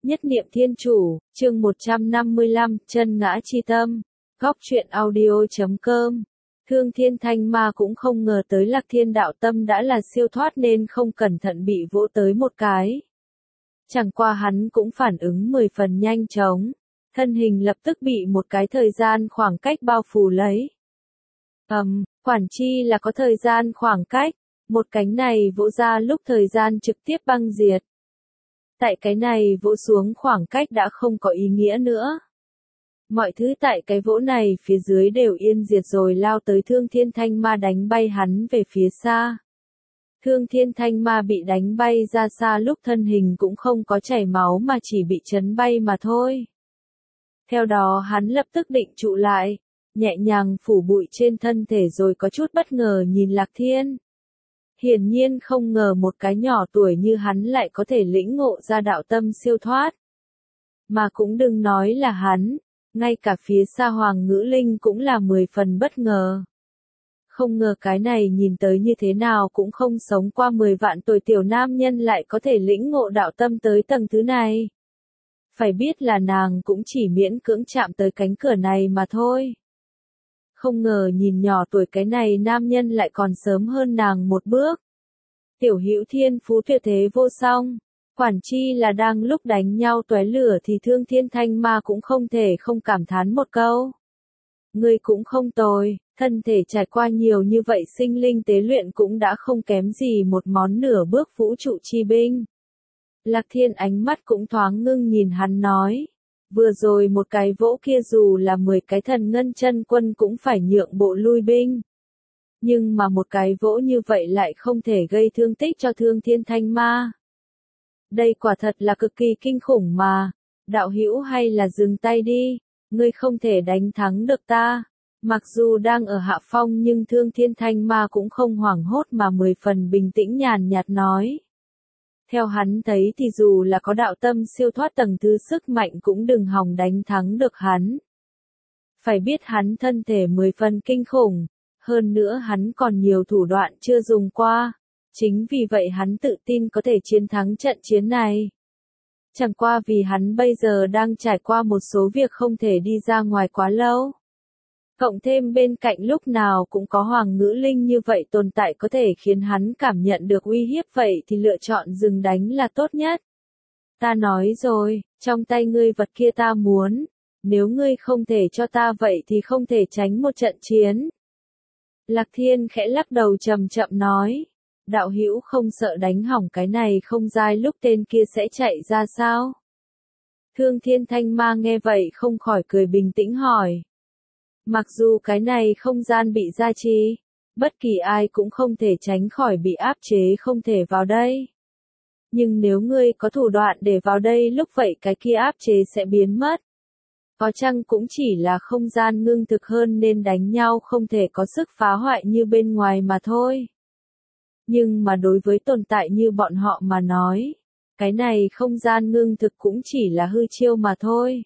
Nhất niệm thiên chủ, chương 155, chân ngã chi tâm. Góc truyện audio.com. Thương Thiên Thanh Ma cũng không ngờ tới Lạc Thiên đạo tâm đã là siêu thoát nên không cẩn thận bị vỗ tới một cái. Chẳng qua hắn cũng phản ứng 10 phần nhanh chóng, thân hình lập tức bị một cái thời gian khoảng cách bao phủ lấy. Quản chi là có thời gian khoảng cách, một cánh này vỗ ra lúc thời gian trực tiếp băng diệt. Tại cái này vỗ xuống khoảng cách đã không có ý nghĩa nữa. Mọi thứ tại cái vỗ này phía dưới đều yên diệt rồi lao tới Thương Thiên Thanh Ma đánh bay hắn về phía xa. Thương Thiên Thanh Ma bị đánh bay ra xa lúc thân hình cũng không có chảy máu mà chỉ bị chấn bay mà thôi. Theo đó hắn lập tức định trụ lại, nhẹ nhàng phủ bụi trên thân thể rồi có chút bất ngờ nhìn Lạc Thiên. Hiển nhiên không ngờ một cái nhỏ tuổi như hắn lại có thể lĩnh ngộ ra đạo tâm siêu thoát. Mà cũng đừng nói là hắn, ngay cả phía xa Hoàng Ngữ Linh cũng là 10 phần bất ngờ. Không ngờ cái này nhìn tới như thế nào cũng không sống qua 10 vạn tuổi tiểu nam nhân lại có thể lĩnh ngộ đạo tâm tới tầng thứ này. Phải biết là nàng cũng chỉ miễn cưỡng chạm tới cánh cửa này mà thôi. Không ngờ nhìn nhỏ tuổi cái này nam nhân lại còn sớm hơn nàng một bước. Tiểu Hữu thiên phú tuyệt thế vô song, quản chi là đang lúc đánh nhau tóe lửa thì Thương Thiên Thanh Ma cũng không thể không cảm thán một câu. Ngươi cũng không tồi, thân thể trải qua nhiều như vậy sinh linh tế luyện cũng đã không kém gì một món nửa bước vũ trụ chi binh. Lạc Thiên ánh mắt cũng thoáng ngưng nhìn hắn nói. Vừa rồi một cái vỗ kia dù là 10 cái thần ngân chân quân cũng phải nhượng bộ lui binh. Nhưng mà một cái vỗ như vậy lại không thể gây thương tích cho Thương Thiên Thanh Ma. Đây quả thật là cực kỳ kinh khủng mà. Đạo hữu hay là dừng tay đi, ngươi không thể đánh thắng được ta. Mặc dù đang ở hạ phong nhưng Thương Thiên Thanh Ma cũng không hoảng hốt mà 10 phần bình tĩnh nhàn nhạt nói. Theo hắn thấy thì dù là có đạo tâm siêu thoát tầng thứ sức mạnh cũng đừng hòng đánh thắng được hắn. Phải biết hắn thân thể 10 phần kinh khủng, hơn nữa hắn còn nhiều thủ đoạn chưa dùng qua, chính vì vậy hắn tự tin có thể chiến thắng trận chiến này. Chẳng qua vì hắn bây giờ đang trải qua một số việc không thể đi ra ngoài quá lâu. Cộng thêm bên cạnh lúc nào cũng có Hoàng Ngữ Linh như vậy tồn tại có thể khiến hắn cảm nhận được uy hiếp vậy thì lựa chọn dừng đánh là tốt nhất. Ta nói rồi, trong tay ngươi vật kia ta muốn, nếu ngươi không thể cho ta vậy thì không thể tránh một trận chiến. Lạc Thiên khẽ lắc đầu chậm chậm nói, đạo hữu không sợ đánh hỏng cái này không dai lúc tên kia sẽ chạy ra sao? Thương Thiên Thanh Ma nghe vậy không khỏi cười bình tĩnh hỏi. Mặc dù cái này không gian bị gia trì, bất kỳ ai cũng không thể tránh khỏi bị áp chế không thể vào đây. Nhưng nếu ngươi có thủ đoạn để vào đây lúc vậy cái kia áp chế sẽ biến mất. Có chăng cũng chỉ là không gian ngưng thực hơn nên đánh nhau không thể có sức phá hoại như bên ngoài mà thôi. Nhưng mà đối với tồn tại như bọn họ mà nói, cái này không gian ngưng thực cũng chỉ là hư chiêu mà thôi.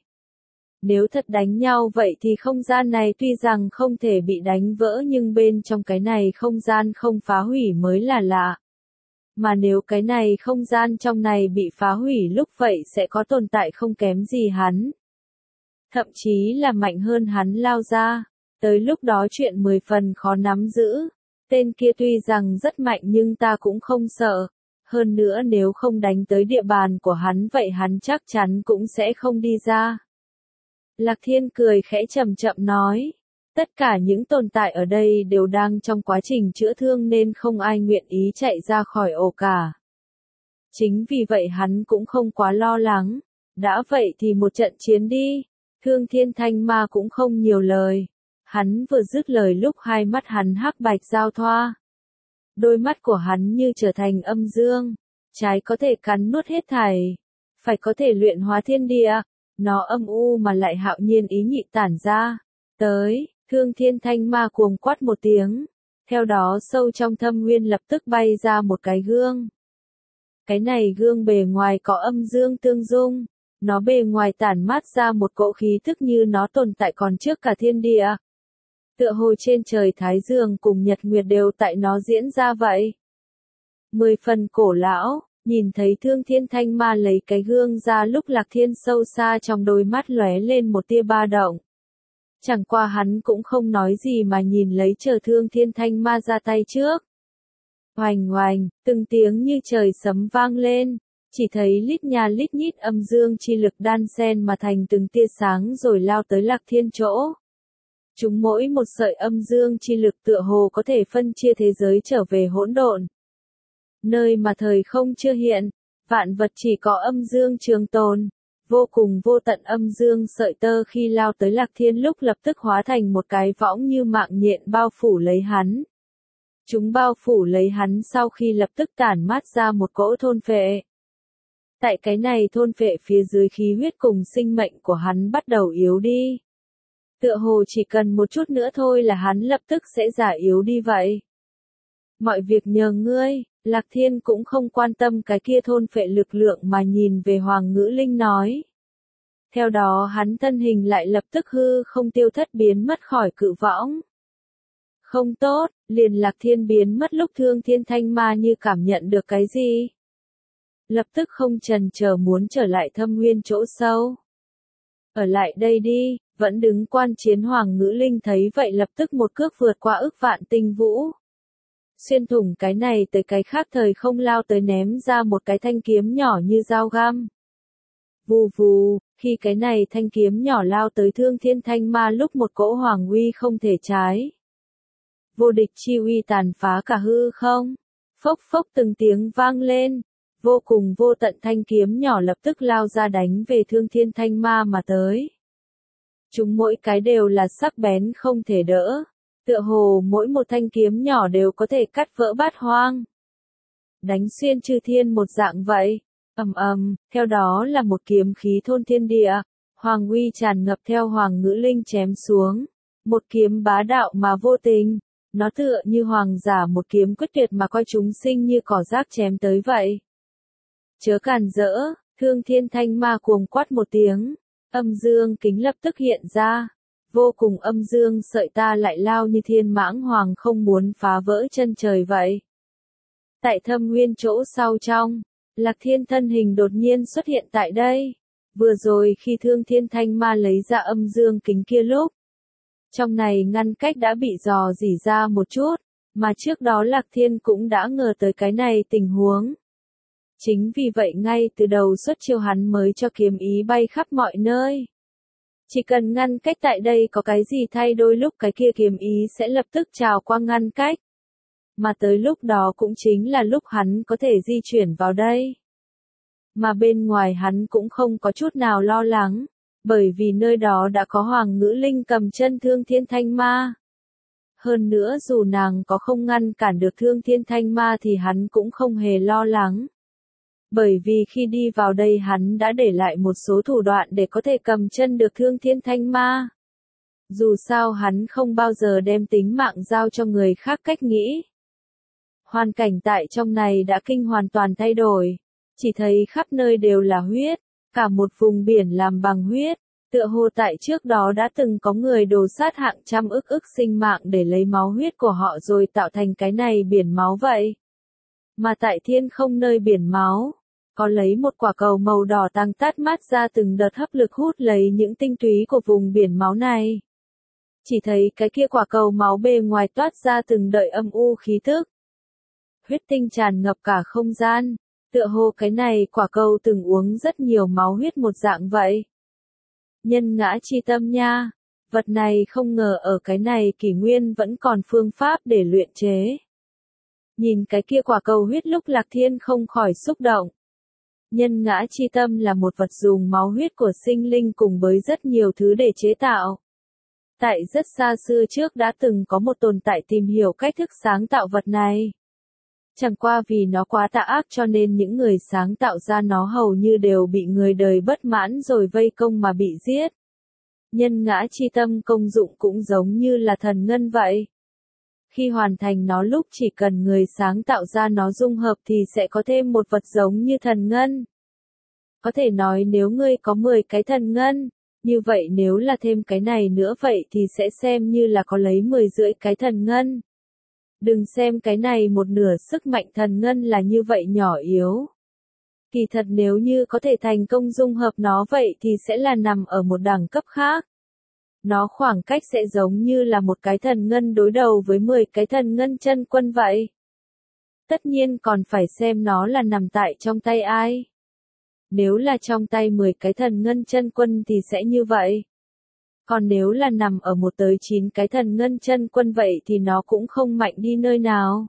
Nếu thật đánh nhau vậy thì không gian này tuy rằng không thể bị đánh vỡ nhưng bên trong cái này không gian không phá hủy mới là lạ. Mà nếu cái này không gian trong này bị phá hủy lúc vậy sẽ có tồn tại không kém gì hắn. Thậm chí là mạnh hơn hắn lao ra. Tới lúc đó chuyện 10 phần khó nắm giữ. Tên kia tuy rằng rất mạnh nhưng ta cũng không sợ. Hơn nữa nếu không đánh tới địa bàn của hắn vậy hắn chắc chắn cũng sẽ không đi ra. Lạc Thiên cười khẽ chậm chậm nói, tất cả những tồn tại ở đây đều đang trong quá trình chữa thương nên không ai nguyện ý chạy ra khỏi ổ cả. Chính vì vậy hắn cũng không quá lo lắng, đã vậy thì một trận chiến đi, Thương Thiên Thanh Ma cũng không nhiều lời. Hắn vừa dứt lời lúc hai mắt hắn hắc bạch giao thoa. Đôi mắt của hắn như trở thành âm dương, trái có thể cắn nuốt hết thảy, phải có thể luyện hóa thiên địa. Nó âm u mà lại hạo nhiên ý nhị tản ra. Tới, Thương Thiên Thanh Ma cuồng quát một tiếng. Theo đó sâu trong thâm nguyên lập tức bay ra một cái gương. Cái này gương bề ngoài có âm dương tương dung. Nó bề ngoài tản mát ra một cỗ khí thức như nó tồn tại còn trước cả thiên địa. Tựa hồ trên trời Thái Dương cùng Nhật Nguyệt đều tại nó diễn ra vậy. 10 phần cổ lão, Nhìn thấy Thương Thiên Thanh Ma lấy cái gương ra lúc Lạc Thiên sâu xa trong đôi mắt lóe lên một tia ba động. Chẳng qua hắn cũng không nói gì mà nhìn lấy chờ Thương Thiên Thanh Ma ra tay trước. Oành oành, từng tiếng như trời sấm vang lên, chỉ thấy lít nhà lít nhít âm dương chi lực đan xen mà thành từng tia sáng rồi lao tới Lạc Thiên chỗ. Chúng mỗi một sợi âm dương chi lực tựa hồ có thể phân chia thế giới trở về hỗn độn. Nơi mà thời không chưa hiện, vạn vật chỉ có âm dương trường tồn. Vô cùng vô tận âm dương sợi tơ khi lao tới Lạc Thiên lúc lập tức hóa thành một cái võng như mạng nhện bao phủ lấy hắn. Chúng bao phủ lấy hắn sau khi lập tức tản mát ra một cỗ thôn phệ. Tại cái này thôn phệ phía dưới khí huyết cùng sinh mệnh của hắn bắt đầu yếu đi. Tựa hồ chỉ cần một chút nữa thôi là hắn lập tức sẽ già yếu đi vậy. Mọi việc nhờ ngươi, Lạc Thiên cũng không quan tâm cái kia thôn phệ lực lượng mà nhìn về Hoàng Ngữ Linh nói. Theo đó hắn thân hình lại lập tức hư không tiêu thất biến mất khỏi cự võng. Không tốt, liền Lạc Thiên biến mất lúc Thương Thiên Thanh Ma như cảm nhận được cái gì. Lập tức không chần chờ muốn trở lại Thâm Nguyên chỗ sâu. Ở lại đây đi, vẫn đứng quan chiến Hoàng Ngữ Linh thấy vậy lập tức một cước vượt qua ức vạn tinh vũ. Xuyên thủng cái này tới cái khác thời không lao tới ném ra một cái thanh kiếm nhỏ như dao găm. Vù vù, khi cái này thanh kiếm nhỏ lao tới Thương Thiên Thanh Ma lúc một cỗ hoàng uy không thể trái. Vô địch chi uy tàn phá cả hư không. Phốc phốc từng tiếng vang lên. Vô cùng vô tận thanh kiếm nhỏ lập tức lao ra đánh về Thương Thiên Thanh Ma mà tới. Chúng mỗi cái đều là sắc bén không thể đỡ. Tựa hồ mỗi một thanh kiếm nhỏ đều có thể cắt vỡ bát hoang. Đánh xuyên chư thiên một dạng vậy. Theo đó là một kiếm khí thôn thiên địa. Hoàng uy tràn ngập theo Hoàng Ngữ Linh chém xuống. Một kiếm bá đạo mà vô tình. Nó tựa như hoàng giả một kiếm quyết tuyệt mà coi chúng sinh như cỏ rác chém tới vậy. Chớ càn rỡ, Thương Thiên Thanh Ma cuồng quát một tiếng. Âm dương kính lập tức hiện ra. Vô cùng âm dương sợi ta lại lao như thiên mãng hoàng không muốn phá vỡ chân trời vậy. Tại Thâm Nguyên chỗ sau trong, Lạc Thiên thân hình đột nhiên xuất hiện tại đây. Vừa rồi khi Thương Thiên Thanh Ma lấy ra âm dương kính kia lúc. Trong này ngăn cách đã bị dò dỉ ra một chút, mà trước đó Lạc Thiên cũng đã ngờ tới cái này tình huống. Chính vì vậy ngay từ đầu xuất chiêu hắn mới cho kiếm ý bay khắp mọi nơi. Chỉ cần ngăn cách tại đây có cái gì thay đổi lúc cái kia kiếm ý sẽ lập tức trào qua ngăn cách. Mà tới lúc đó cũng chính là lúc hắn có thể di chuyển vào đây. Mà bên ngoài hắn cũng không có chút nào lo lắng, bởi vì nơi đó đã có Hoàng Ngữ Linh cầm chân Thương Thiên Thanh Ma. Hơn nữa dù nàng có không ngăn cản được Thương Thiên Thanh Ma thì hắn cũng không hề lo lắng. Bởi vì khi đi vào đây hắn đã để lại một số thủ đoạn để có thể cầm chân được Thương Thiên Thanh Ma. Dù sao hắn không bao giờ đem tính mạng giao cho người khác cách nghĩ. Hoàn cảnh tại trong này đã hoàn toàn thay đổi. Chỉ thấy khắp nơi đều là huyết, cả một vùng biển làm bằng huyết. Tựa hồ tại trước đó đã từng có người đổ sát hàng trăm ức sinh mạng để lấy máu huyết của họ rồi tạo thành cái này biển máu vậy. Mà tại thiên không nơi biển máu, có lấy một quả cầu màu đỏ tăng tát mát ra từng đợt hấp lực hút lấy những tinh túy của vùng biển máu này. Chỉ thấy cái kia quả cầu máu bề ngoài toát ra từng đợi âm u khí tức. Huyết tinh tràn ngập cả không gian, tựa hồ cái này quả cầu từng uống rất nhiều máu huyết một dạng vậy. Nhân ngã chi tâm nha, vật này không ngờ ở cái này kỷ nguyên vẫn còn phương pháp để luyện chế. Nhìn cái kia quả cầu huyết lúc Lạc Thiên không khỏi xúc động. Nhân ngã chi tâm là một vật dùng máu huyết của sinh linh cùng với rất nhiều thứ để chế tạo. Tại rất xa xưa trước đã từng có một tồn tại tìm hiểu cách thức sáng tạo vật này. Chẳng qua vì nó quá tà ác cho nên những người sáng tạo ra nó hầu như đều bị người đời bất mãn rồi vây công mà bị giết. Nhân ngã chi tâm công dụng cũng giống như là thần ngân vậy. Khi hoàn thành nó lúc chỉ cần người sáng tạo ra nó dung hợp thì sẽ có thêm một vật giống như thần ngân. Có thể nói nếu ngươi có 10 cái thần ngân, như vậy nếu là thêm cái này nữa vậy thì sẽ xem như là có lấy 10 rưỡi cái thần ngân. Đừng xem cái này một nửa sức mạnh thần ngân là như vậy nhỏ yếu. Kỳ thật nếu như có thể thành công dung hợp nó vậy thì sẽ là nằm ở một đẳng cấp khác. Nó khoảng cách sẽ giống như là một cái thần ngân đối đầu với 10 cái thần ngân chân quân vậy. Tất nhiên còn phải xem nó là nằm tại trong tay ai. Nếu là trong tay 10 cái thần ngân chân quân thì sẽ như vậy. Còn nếu là nằm ở 1 tới 9 cái thần ngân chân quân vậy thì nó cũng không mạnh đi nơi nào.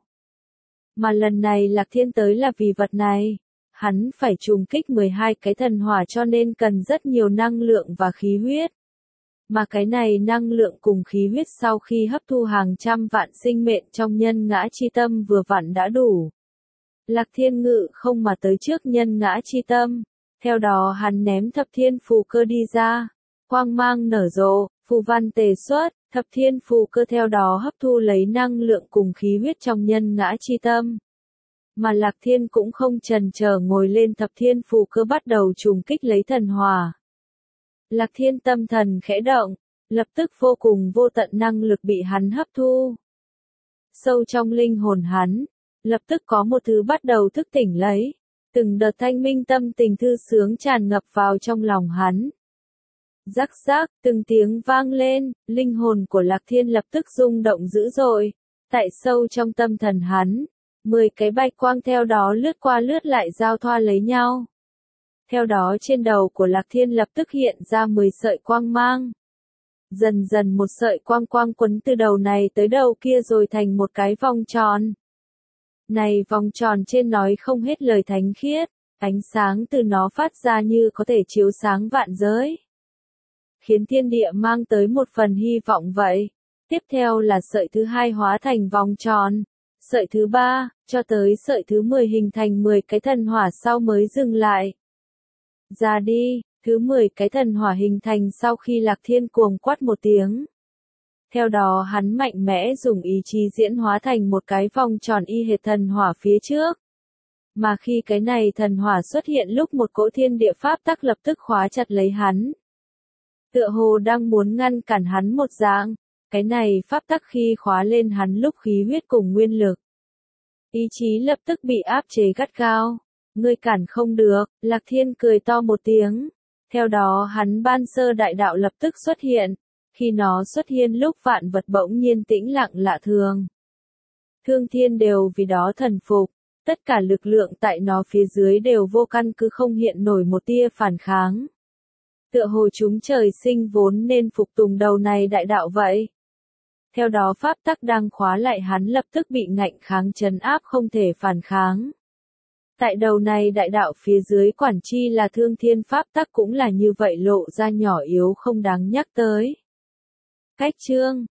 Mà lần này Lạc Thiên tới là vì vật này. Hắn phải trùng kích 12 cái thần hỏa cho nên cần rất nhiều năng lượng và khí huyết. Mà cái này năng lượng cùng khí huyết sau khi hấp thu hàng trăm vạn sinh mệnh trong nhân ngã chi tâm vừa vặn đã đủ. Lạc Thiên ngự không mà tới trước nhân ngã chi tâm. Theo đó hắn ném thập thiên phù cơ đi ra. Quang mang nở rộ, phù văn tề xuất, thập thiên phù cơ theo đó hấp thu lấy năng lượng cùng khí huyết trong nhân ngã chi tâm. Mà Lạc Thiên cũng không chần chờ ngồi lên thập thiên phù cơ bắt đầu trùng kích lấy thần hỏa. Lạc Thiên tâm thần khẽ động, lập tức vô cùng vô tận năng lực bị hắn hấp thu. Sâu trong linh hồn hắn, lập tức có một thứ bắt đầu thức tỉnh lấy, từng đợt thanh minh tâm tình thư sướng tràn ngập vào trong lòng hắn. Rắc rắc, từng tiếng vang lên, linh hồn của Lạc Thiên lập tức rung động dữ dội, tại sâu trong tâm thần hắn, 10 cái bạch quang theo đó lướt qua lướt lại giao thoa lấy nhau. Theo đó trên đầu của Lạc Thiên lập tức hiện ra 10 sợi quang mang. Dần dần một sợi quang quang quấn từ đầu này tới đầu kia rồi thành một cái vòng tròn. Này vòng tròn trên nói không hết lời thánh khiết, ánh sáng từ nó phát ra như có thể chiếu sáng vạn giới. Khiến thiên địa mang tới một phần hy vọng vậy. Tiếp theo là sợi thứ 2 hóa thành vòng tròn. Sợi thứ 3, cho tới sợi thứ 10 hình thành 10 cái thần hỏa sau mới dừng lại. Ra đi, thứ 10 cái thần hỏa hình thành sau khi Lạc Thiên cuồng quát một tiếng. Theo đó hắn mạnh mẽ dùng ý chí diễn hóa thành một cái vòng tròn y hệt thần hỏa phía trước. Mà khi cái này thần hỏa xuất hiện lúc một cỗ thiên địa pháp tắc lập tức khóa chặt lấy hắn. Tựa hồ đang muốn ngăn cản hắn một dạng, cái này pháp tắc khi khóa lên hắn lúc khí huyết cùng nguyên lực. Ý chí lập tức bị áp chế gắt gao. Ngươi cản không được, Lạc Thiên cười to một tiếng. Theo đó hắn ban sơ đại đạo lập tức xuất hiện. Khi nó xuất hiện lúc vạn vật bỗng nhiên tĩnh lặng lạ thường. Thương thiên đều vì đó thần phục. Tất cả lực lượng tại nó phía dưới đều vô căn cứ không hiện nổi một tia phản kháng. Tựa hồ chúng trời sinh vốn nên phục tùng đầu này đại đạo vậy. Theo đó pháp tắc đang khóa lại hắn lập tức bị ngạnh kháng trấn áp không thể phản kháng. Tại đầu này đại đạo phía dưới quản chi là thương thiên pháp tắc cũng là như vậy lộ ra nhỏ yếu không đáng nhắc tới. Cách chương